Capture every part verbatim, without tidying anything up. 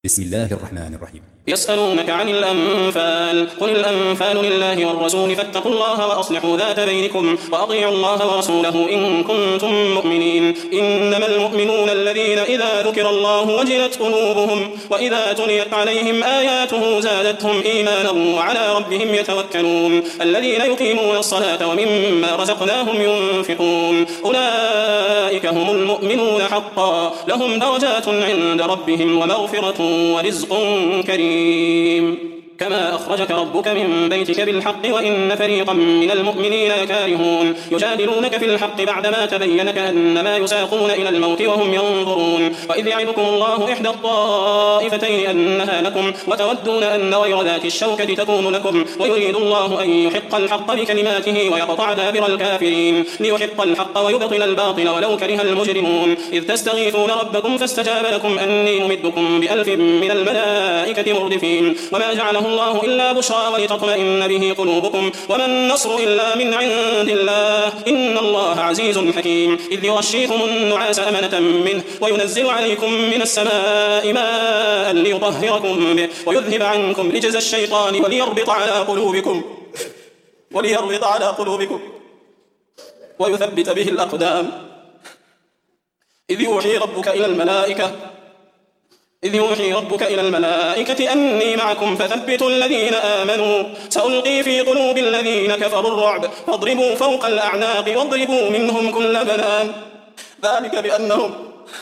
بسم الله الرحمن الرحيم. يسألونك عن الأنفال، قل الأنفال لله والرسول فاتقوا الله وأصلحوا ذات بينكم وأطيعوا الله ورسوله إن كنتم مؤمنين. إنما المؤمنون الذين إذا ذكر الله وجلت قلوبهم وإذا تليت عليهم آياته زادتهم إيمانا وعلى ربهم يتوكلون. الذين يقيمون الصلاة ومما رزقناهم ينفقون أولئك هم المؤمنون حقا، لهم درجات عند ربهم ومغفرة ورزق كريم. كما أخرجك ربك من بيتك بالحق وإن فريقا من المؤمنين لكارهون. يجادلونك في الحق بعدما تبين كأنما يساقون إلى الموت وهم ينظرون. وإذ يعدكم الله إحدى الطائفتين أنها لكم وتودون أن غير ذات الشوكة تكون لكم ويريد الله أن يحق الحق بكلماته ويقطع دابر الكافرين ليحق الحق ويبطل الباطل ولو كره المجرمون. إذ تستغيثون ربكم فاستجاب لكم أني ممدكم بألف من الملائكة مردفين. وما جعله الله إلا بشرى ولتطمئن به قلوبكم وما النصر إلا من عند الله إن الله عزيز حكيم. إذ يغشيكم النعاس أمنة منه وينزل عليكم من السماء ماء ليطهركم به ويذهب عنكم رجز الشيطان وليربط على قلوبكم وليربط على قلوبكم ويثبت به الأقدام. إذ يوحي ربك إلى الملائكة إذ يوحي ربك إلى الملائكة أني معكم فثبتوا الذين آمنوا سألقي في قلوب الذين كفروا الرعب فاضربوا فوق الأعناق واضربوا منهم كل بنان. ذلك بأنهم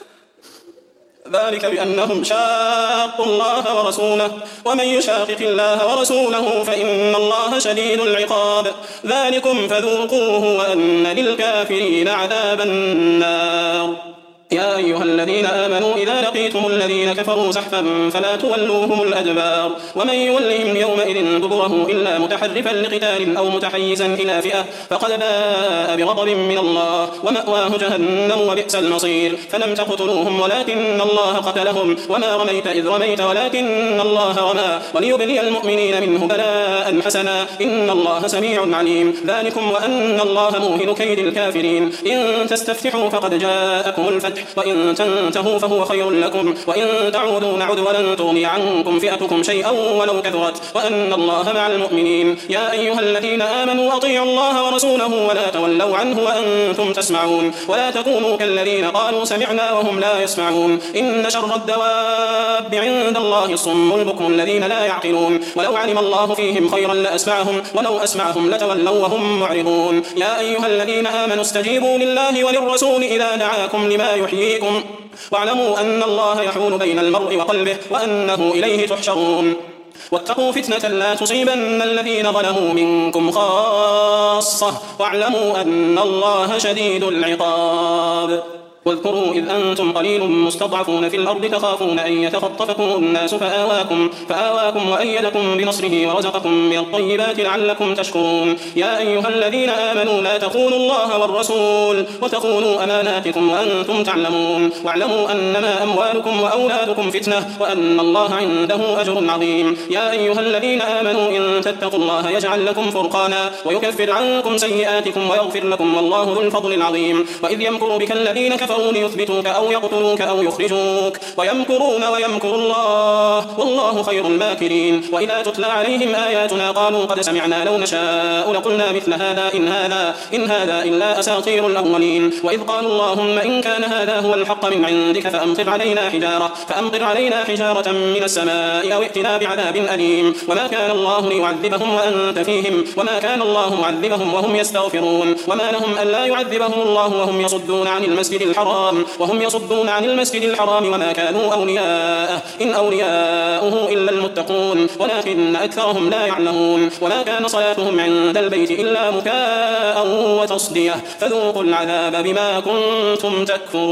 ذلك بأنهم شاقوا الله ورسوله ومن يشاقق الله ورسوله فإن الله شديد العقاب. ذلكم فذوقوه وأن للكافرين عذاب النار. يا أيها الذين آمنوا إذا لقيتم الذين كفروا زحفا فلا تولوهم الأدبار ومن يولهم يومئذ دبره إلا متحرفا لقتال أو متحيزا إلى فئة فقد باء بغضب من الله ومأواه جهنم وبئس المصير. فلم تقتلوهم ولكن الله قتلهم وما رميت إذ رميت ولكن الله رمى وليبلي المؤمنين منه بلاء حسنا إن الله سميع عليم. ذلكم وأن الله موهن كيد الكافرين. إن تستفتحوا فقد جاءكم الفتح وإن تنتهوا فهو خير لكم وإن تعودوا نعد ولن تغني عنكم فئتكم شيئا ولو كثرت وأن الله مع المؤمنين. يا أيها الذين آمنوا أطيعوا الله ورسوله ولا تولوا عنه وأنتم تسمعون ولا تكونوا كالذين قالوا سمعنا وهم لا يسمعون. إن شر الدواب عند الله الصم البكم الذين لا يعقلون. ولو علم الله فيهم خيرا لأسمعهم ولو أسمعهم لتولوا وهم معرضون. يا أيها الذين آمنوا استجيبوا لله وللرسول إذا دعاكم لما يحييكم واعلموا أن الله يحول بين المرء وقلبه وأنه إليه تحشرون. واتقوا فتنة لا تصيبن الذين ظلموا منكم خاصة واعلموا أن الله شديد العقاب. واذكروا إذ أنتم قليل مستضعفون في الأرض تخافون أن يتخطفكم الناس فآواكم, فآواكم وأيدكم بنصره ورزقكم من الطيبات لعلكم تشكرون. يا أيها الذين آمنوا لا تخونوا الله والرسول وتخونوا أماناتكم وأنتم تعلمون واعلموا أنما أموالكم وأولادكم فتنة وأن الله عنده أجر عظيم. يا أيها الذين آمنوا إن تتقوا الله يجعل لكم فرقانا ويكفر عنكم سيئاتكم ويغفر لكم والله ذو الفضل العظيم. وإذ يمكر بك الذين كفروا ليثبتوك أو يقتلوك أو يخرجوك ويمكرون ويمكر الله والله خير الماكرين. وإذا تتلى عليهم آياتنا قالوا قد سمعنا لو نشاء لقلنا مثل هذا إن هذا إن هذا إلا أساطير الأولين. وإذ قالوا اللهم إن كان هذا هو الحق من عندك فأمطر علينا حجارة فأمطر علينا حجارة من السماء أو ائتنا بعذاب أليم. وما كان الله ليعذبهم وأنت فيهم وما كان الله معذبهم وهم يستغفرون. وما لهم ألا يعذبهم الله وهم يصدون عن المسجد الحرام وهم يصدون عن المسجد الحرام وما كانوا أولياءه إن أولياؤه إلا المتقون ولكن أكثرهم لا يعلمون. وما كان صلاتهم عند البيت إلا مكاء وتصدية فذوقوا العذاب بما كنتم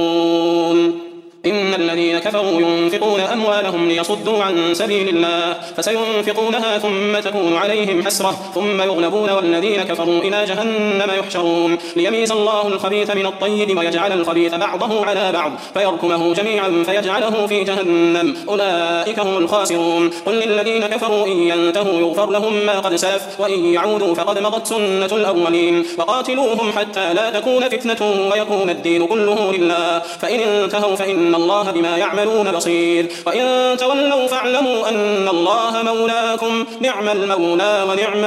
تكفرون. إن الذين كفروا ينفقون أموالهم ليصدوا عن سبيل الله فسينفقونها ثم تكون عليهم حسرة ثم يغلبون والذين كفروا إلى جهنم يحشرون. ليميز الله الخبيث من الطيب ويجعل الخبيث بعضه على بعض فيركمه جميعا فيجعله في جهنم أولئك هم الخاسرون. قل للذين كفروا إن ينتهوا يغفر لهم ما قد سلف وإن يعودوا فقد مضت سنة الأولين. وقاتلوهم حتى لا تكون فتنة ويكون الدين كله لله فإن انتهوا فإن الله بما يعملون بصير وإن تولوا فاعلموا أن الله مولاكم نعم المولى ونعم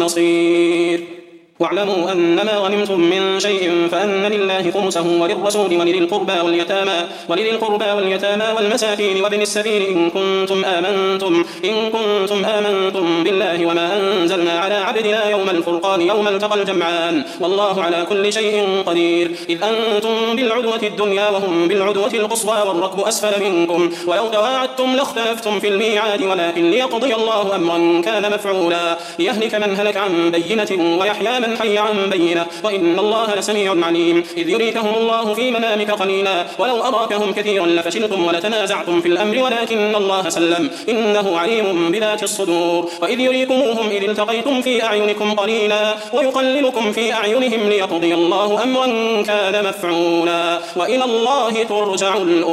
النصير واعلموا أنما غنمتم من شيء فأن لله خمسه وللرسول ولذي القربى واليتامى ولذي القربى واليتامى والمساكين وابن السبيل إن كنتم آمنتم إن كنتم آمنتم بالله وما أنزلنا على عبدنا يوم الفرقان يوم التقى الجمعان والله على كل شيء قدير إذ أنتم بالعدوة الدنيا وهم بالعدوة القصوى والركب أسفل منكم ولو تواعدتم لاختلفتم في الميعاد ولكن ليقضي الله أمرا كان مفعولا ليهلك من هلك عن بينة ويحيى من حي عن بينة وإن الله لسميع عليم إذ يريكهم الله في منامك قليلا ولو أراكهم كثيرا لفشلتم ولتنازعتم في الأمر ولكن الله سلم إنه عليم بذات الصدور وإذ يريكموهم إذ التقيتم في أعينكم قليلا ويقللكم في أعينهم ليقضي الله أمرا كان مفعولا وإلى الله ترجع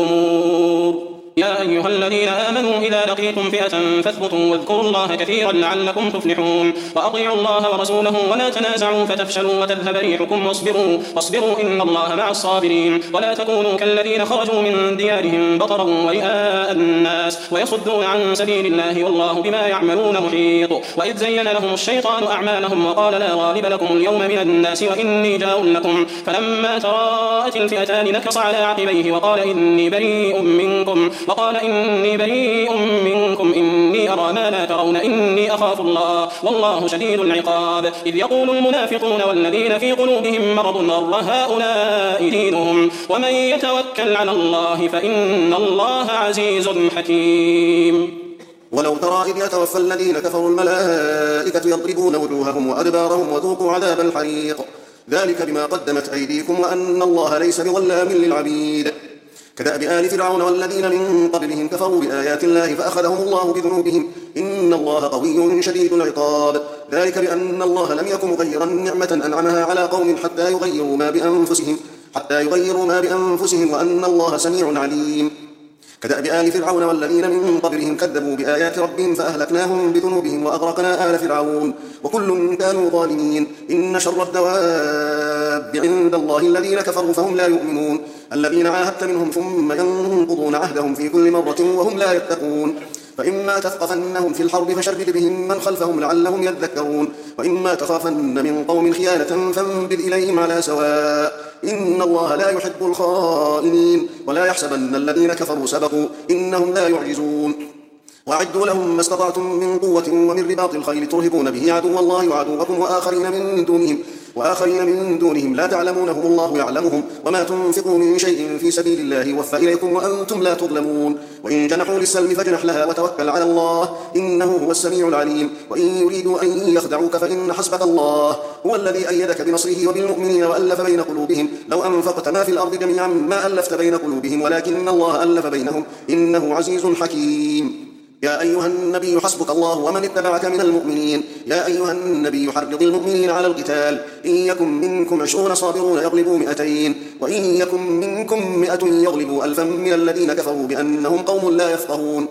الأمور يا أيها الذين آمنوا إذا لقيتم فئة فاثبتوا واذكروا الله كثيرا لعلكم تفلحون وأطيعوا الله ورسوله ولا تنازعوا فتفشلوا وتذهب ريحكم واصبروا واصبروا إن الله مع الصابرين ولا تكونوا كالذين خرجوا من ديارهم بطرا ورئاء الناس ويصدون عن سبيل الله والله بما يعملون محيط وإذ زين لهم الشيطان أعمالهم وقال لا غالب لكم اليوم من الناس وإني جار لكم فلما تراءت الفئتان نكص على عقبيه وقال إني بريء منكم وقال إني بريء منكم إني أرى ما لا ترون إني أخاف الله والله شديد العقاب إذ يقول المنافقون والذين في قلوبهم مرض غر هؤلاء دينهم ومن يتوكل على الله فإن الله عزيز حكيم ولو ترى إذ يتوفى الذين كفروا الملائكة يضربون وجوههم وأدبارهم وذوقوا عذاب الحريق ذلك بما قدمت أيديكم وأن الله ليس بظلام للعبيد كدأب آل فرعون والذين من قبلهم كفروا بآيات الله فأخذهم الله بذنوبهم إن الله قوي شديد العقاب ذلك بأن الله لم يكن مغيرا نعمة أنعمها على قوم حتى يغيروا ما بأنفسهم حتى يغيروا ما بأنفسهم وأن الله سميع عليم كدأب آل فرعون والذين من قبلهم كذبوا بآيات ربهم فأهلكناهم بذنوبهم وأغرقنا آل فرعون وكل كانوا ظالمين إن شر الدواب عند الله الذين كفروا فهم لا يؤمنون الذين عاهدت منهم ثم ينقضون عهدهم في كل مرة وهم لا يتقون فإما تثقفنهم في الحرب فشرد بهم من خلفهم لعلهم يذكرون وإما تخافن من قوم خيانة فانبذ إليهم على سواء إن الله لا يحب الخائنين ولا يحسبن الذين كفروا سبقوا إنهم لا يعجزون وأعدوا لهم ما استطعتم من قوة ومن رباط الخيل ترهبون به عدو الله وعدوكم وآخرين من دونهم وآخرين من دونهم لا تعلمونهم الله يعلمهم وما تنفقوا من شيء في سبيل الله يوفى إليكم وأنتم لا تظلمون وإن جنحوا للسلم فاجنح لها وتوكل على الله إنه هو السميع العليم وإن يريدوا أن يخدعوك فإن حسبك الله هو الذي أيدك بنصره وبالمؤمنين وألف بين قلوبهم لو أنفقت ما في الأرض جميعا ما ألفت بين قلوبهم ولكن الله ألف بينهم إنه عزيز حكيم يا أيها النبي حسبك الله ومن اتبعك من المؤمنين يا أيها النبي حرض المؤمنين على القتال إن يكن منكم عشرون صابرون يغلبوا مئتين وإن يكن منكم مئة يغلبوا ألفا من الذين كفروا بأنهم قوم لا يفقهون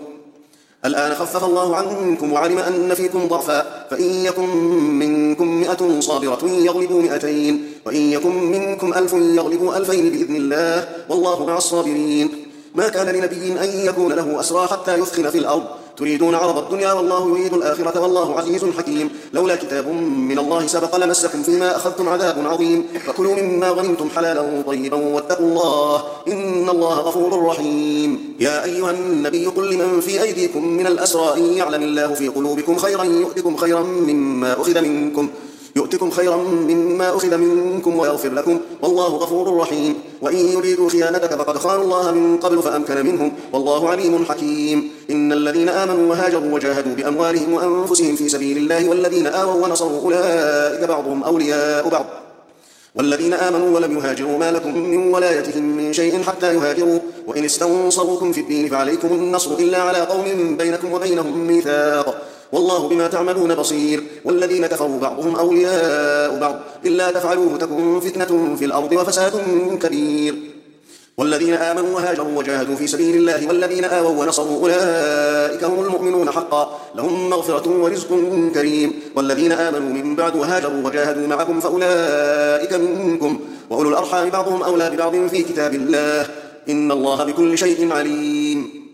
الآن خفف الله عنكم وعلم أن فيكم ضعفا فإن يكن منكم مئة صابرة يغلبوا مئتين وإن يكن منكم ألف يغلبوا ألفين بإذن الله والله مع الصابرين ما كان لنبي أن يكون له أسرى حتى يثخن في الأرض تريدون عرض الدنيا والله يريد الآخرة والله عزيز حكيم لولا كتاب من الله سبق لمسكم فيما أخذتم عذاب عظيم فكلوا مما غنمتم حلالا طيبا واتقوا الله إن الله غفور رحيم يا أيها النبي قل لمن في أيديكم من الأسرى إن يعلم الله في قلوبكم خيرا يؤتكم خيرا مما أخذ منكم يؤتكم خيرا مما أخذ منكم ويغفر لكم والله غفور رحيم وإن يريدوا خيانتك فقد خانوا الله من قبل فأمكن منهم والله عليم حكيم إن الذين آمنوا وهاجروا وجاهدوا بأموالهم وأنفسهم في سبيل الله والذين آووا ونصروا أولئك بعضهم أولياء بعض والذين آمنوا ولم يهاجروا ما لكم من ولايتهم من شيء حتى يهاجروا وإن استنصروكم في الدين فعليكم النصر إلا على قوم بينكم وبينهم ميثاق والله بما تعملون بصير والذين كفروا بعضهم أولياء بعض إلا تفعلوه تكن فتنة في الأرض وفساد كبير والذين آمنوا وهاجروا وجاهدوا في سبيل الله والذين آووا ونصروا أولئك هم المؤمنون حقا لهم مغفرة ورزق كريم والذين آمنوا من بعد وهاجروا وجاهدوا معكم فأولئك منكم وأولو الأرحام بعضهم أولى ببعض في كتاب الله إن الله بكل شيء عليم.